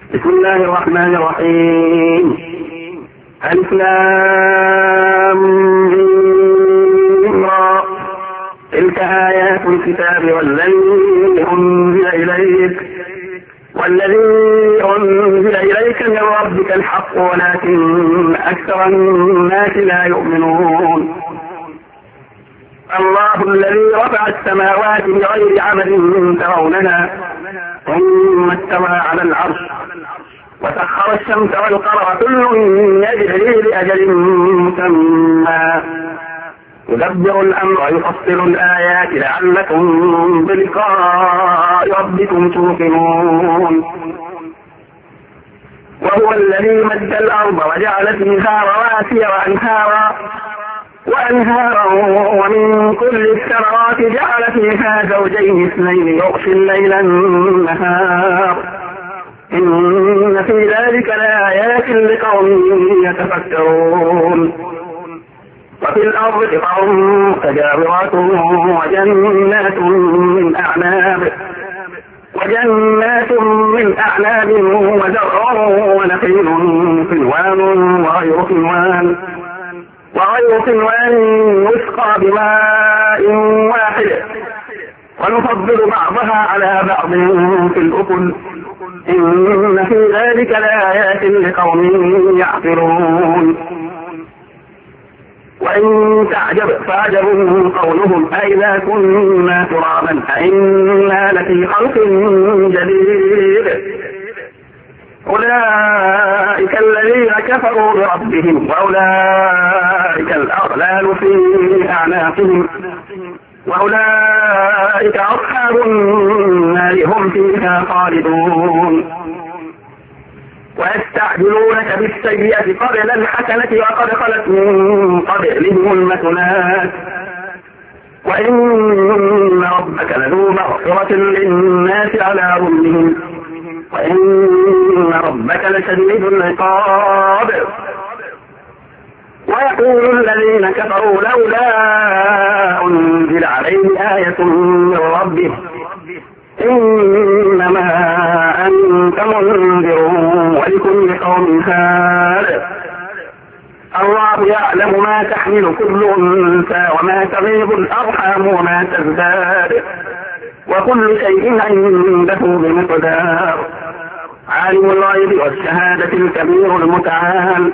بسم الله الرحمن الرحيم. ألف لام ميم را. تلك آيات الكتاب والذي أنزل إليك من ربك الحق ولكن أكثر الناس لا يؤمنون. الله الذي رفع السماوات بغير عمد ترونها ثم استوى على العرش وسخر الشمس والقمر كل يجري لأجل مسمى يدبر الأمر يفصل الآيات لعلكم بلقاء ربكم توقنون. وهو الذي مد الأرض وجعل فيها رواسي وأنهارا ومن كل الثمرات جعل فيها زوجين اثنين يغشي الليل النهار إن في ذلك لآيات لقوم يتفكرون. وفي الأرض قطع متجاورات وجنات من أعناب وزرع ونخيل صنوان وغير صنوان يسقى بماء واحد ونفضل بعضها على بعض في الأكل إن في ذلك لآيات لقوم يعقلون. وإن تعجب فعجب قولهم أئذا كنا ترابا أئنا لفي خلق جديد أولئك الذين كفروا بربهم وأولئك الأغلال في أعناقهم وأولئك أصحاب النار هم فيها خالدون. ويستعجلونك بالسيئة قبل الحسنة وقد خلت من قبلهم المثلات وإن ربك لذو مغفرة للناس على ظلمهم وإن ربك لشديد العقاب. ويقول الذين كفروا لولا أنزل عليه آية من ربه إنما أنت منذر ولكل قوم هاد. الله يعلم ما تحمل كل أنثى وما تغيض الأرحام وما تزداد وكل شيء عنده بمقدار. عالم الغيب والشهادة الكبير المتعال.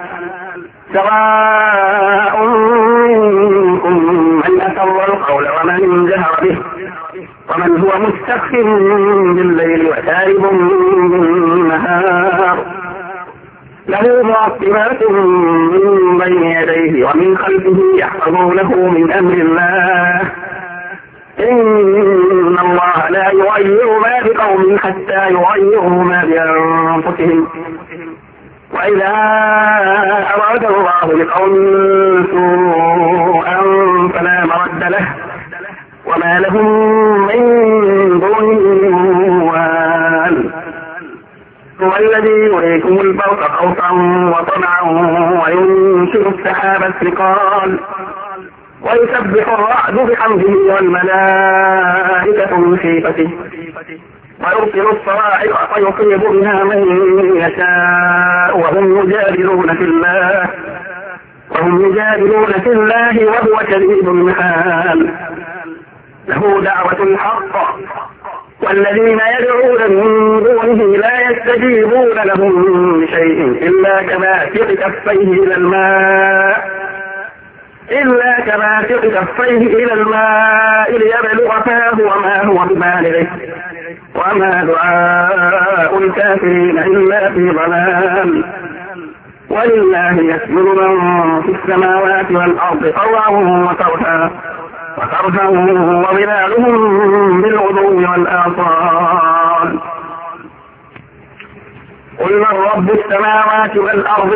سواء منكم من أسر القول ومن جهر به ومن هو مستخف بالليل وسارب بالنهار له معقبات من بين يديه ومن خلفه يحفظونه من أمر الله إن الله لا يغير ما بقوم حتى يغيروا ما بأنفسهم وإذا أراد الله بقوم سوءا فلا مرد له وما لهم من دونه وال. هو الذي يريكم البرق خوفا وطمعا وينشر السحاب الثقال ويسبح الرعد بحمده والملائكة من خيفته ويرسل الصواعق فيصيب بها من يشاء وهم يجادلون في الله وهو شديد المحال. له دعوة الحق والذين يدعون من دونه لا يستجيبون لهم بشيء إلا كباسط كفيه إلى الماء ليبلغ فاه وما هو ببالغه وما دعاء الكافرين إلا في ضلال. ولله يسجد من في السماوات والأرض طوعا وكرها وظلالهم بالغدو والآصال. قل من رب السماوات والأرض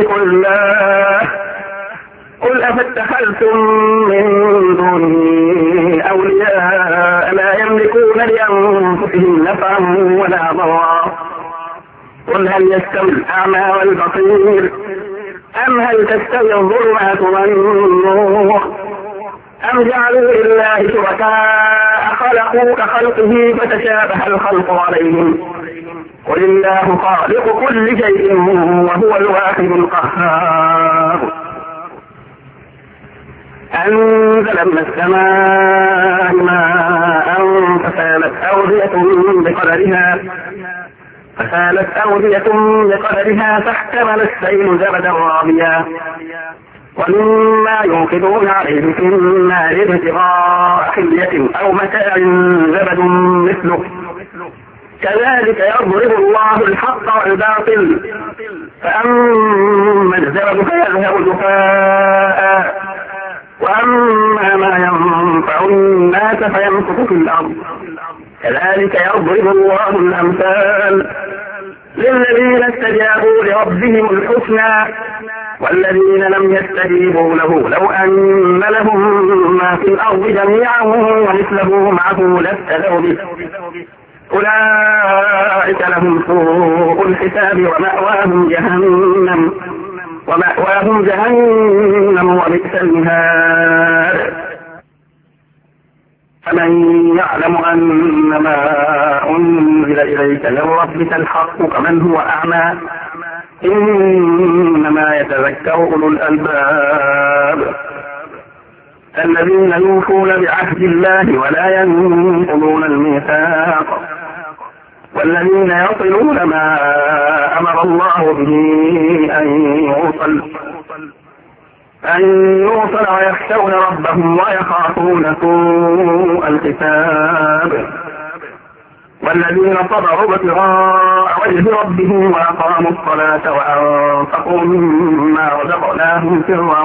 قل أفاتخذتم من دونه أولياء لا يملكون لأنفسهم نفعا ولا ضرا قل هل يستوي الأعمى والبصير أم هل تستوي الظلمات والنور أم جعلوا لله شركاء خلقوا كخلقه فتشابه الخلق عليهم قل الله خالق كل شيء وهو الواحد القهار. أنزل من السماء ماء فسالت أودية بقدرها فاحتمل السيل زبدا رابيا ومما يوقدون عليه في النار ابتغاء حلية أو متاع زبد مثله كذلك يضرب الله الحق والباطل فأما الزبد فيذهب جفاء وأما ما ينفع الناس فيمكث في الأرض كذلك يضرب الله الأمثال للذين استجابوا لربهم الحسنى والذين لم يستجيبوا له لو أن لهم ما في الأرض جميعا ومثله معه لافتدوا به أولئك لهم سوء الحساب ومأواهم جهنم وبئس المهاد. فمن يعلم أن ما أنزل إليك من ربك الحق كمن هو أعمى إنما يتذكر أولو الألباب الذين يوفون بعهد الله ولا ينقضون الميثاق والذين يصلون ما أمر الله به أن يوصل ويخشون ربهم ويخافون سوء الحساب والذين صبروا ابتغاء وجه ربهم وأقاموا الصلاة وأنفقوا مما رزقناهم سرا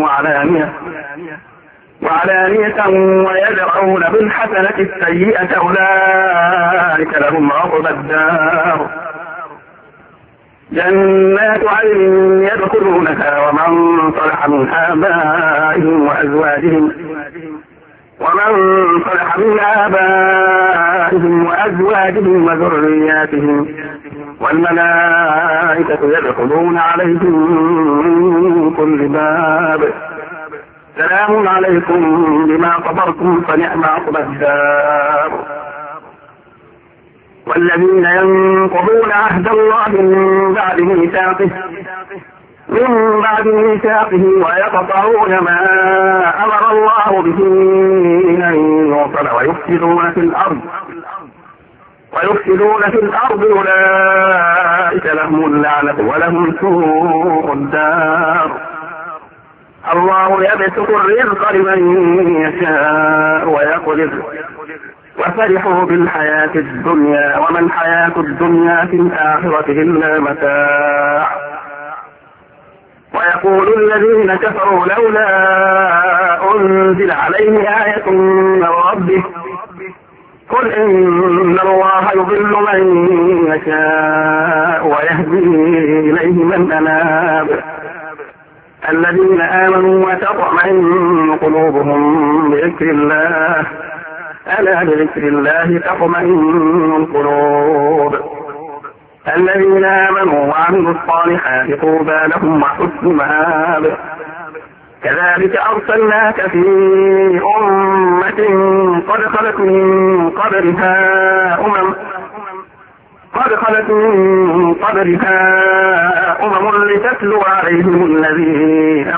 وعلانية ويدرؤون بالحسنة السيئة أولئك لهم عقبى الدار جنات عدن يدخلونها ومن صلح من آبائهم وأزواجهم وذرياتهم والملائكة يدخلون عليهم من كل باب سلام عليكم بما صبرتم فنعم عقبى الدار. والذين ينقضون عهد الله من بعد ميثاقه ويقطعون ما أمر الله به أن يوصل ويفسدون في الأرض أولئك لهم اللعنة ولهم سوء الدار. الله يبسط الرزق لمن يشاء ويقدر وفرحوا بالحياة الدنيا وما الحياة الدنيا في الآخرة إلا متاع. ويقول الذين كفروا لولا أنزل عليه آية من ربه قل إن الله يضل من يشاء ويهدي إليه من أناب الذين آمنوا وتطمئن قلوبهم بذكر الله ألا بذكر الله تطمئن القلوب الذين آمنوا وعملوا الصالحات طوبى لهم وحسن مآب. كذلك أرسلناك في أمة قد خلت من قبلها أمم لتتلو عليهم الذي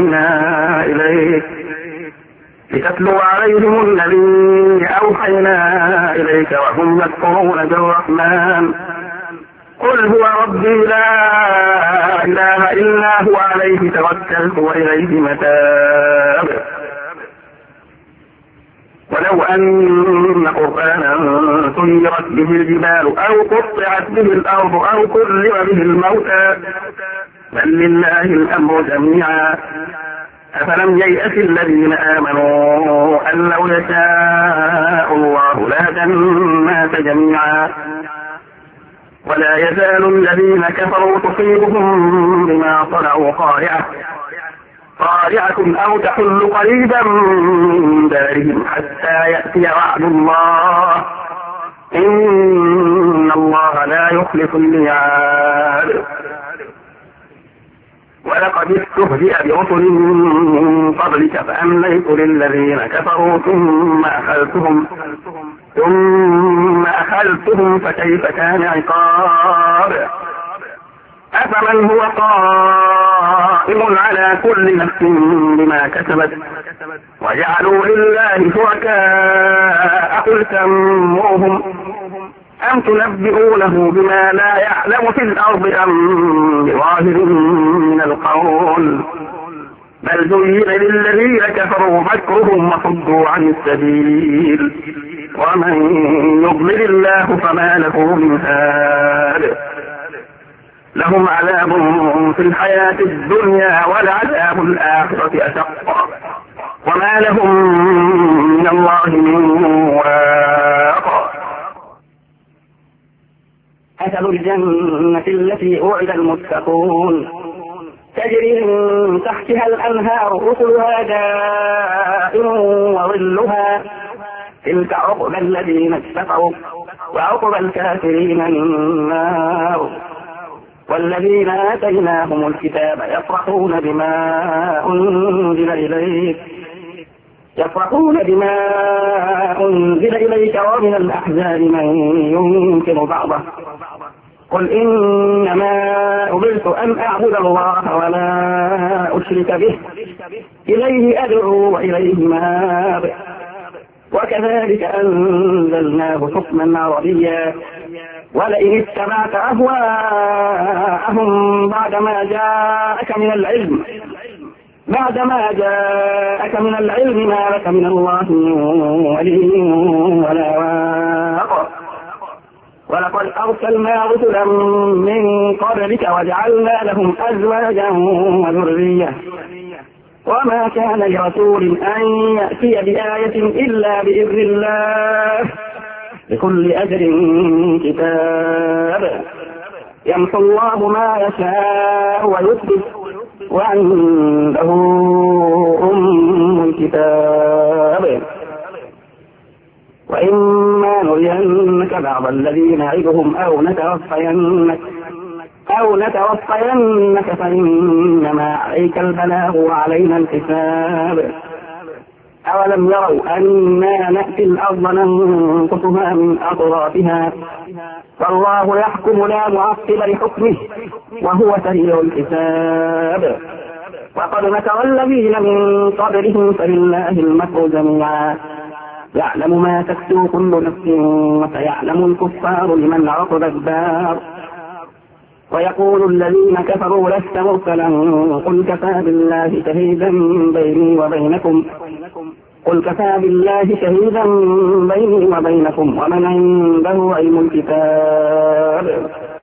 أوحينا إليك وهم يكفرون بالرحمن قل هو ربي لا إله إلا هو عليه توكلت وإليه متاب. ولو أن قرآنا سيرت به الجبال أو قطعت به الأرض أو كلم به الموتى بل لله الأمر جميعا أفلم ييأس الذين آمنوا أن لو يشاء الله لهدى الناس جميعا ولا يزال الذين كفروا تصيبهم بما صنعوا قارعة أو تحل قريبا من دارهم حتى يأتي وعد الله إن الله لا يخلف الميعاد. ولقد استهزئ برسل من قبلك فأمليت للذين كفروا ثم أخذتهم ثم أخذتهم فكيف كان عقاب أفمن هو قائم على كل نفس بما كسبت وجعلوا لله شركاء قل سموهم أم تنبئونه بما لا يعلم في الأرض أم بظاهر من القول بل زين للذين كفروا مكرهم وصدوا عن السبيل ومن يضلل الله فما له من هاد لهم عذاب في الحياة الدنيا ولعذاب الآخرة أشق وما لهم من الله من واق مثل الجنة التي وعد المتقون تجري من تحتها الأنهار أكلها دائم وظلها تلك عقبى الذين اتقوا وعقبى الكافرين النار والذين آتيناهم الكتاب يفرحون بما أنزل إليك ومن الأحزاب من ينكر بعضه قل إنما أمرت أن أعبد الله ولا أشرك به إليه أدعو وإليه مآب وكذلك أنزلناه حكما عربيا ولئن اتبعت أهواءهم بعدما جاءك من العلم ما لك من الله من ولي ولا واق ولقد أرسلنا رسلا من قبلك وجعلنا لهم أزواجا وذرية وما كان لرسول أن يأتي بآية إلا بإذن الله لكل أجر كتاب يمحو الله ما يشاء ويثبت وعنده أم الكتاب وإما نرينك بعض الذين نعدهم أو نتوفينك فإنما عليك البلاغ وعلينا الحساب أولم يروا أنا نأتي الأرض ننقصها من أطرافها فالله يحكم لا معقب لحكمه وهو سريع الحساب وقد مكر الذين من قبلهم فلله المكر جميعا يعلم ما تكسب كل نفس وسيعلم الكفار لمن عقب الدار ويقول الذين كفروا لست مرسلا قل كفى بالله شهيدا بيني وبينكم ومن عنده علم الكتاب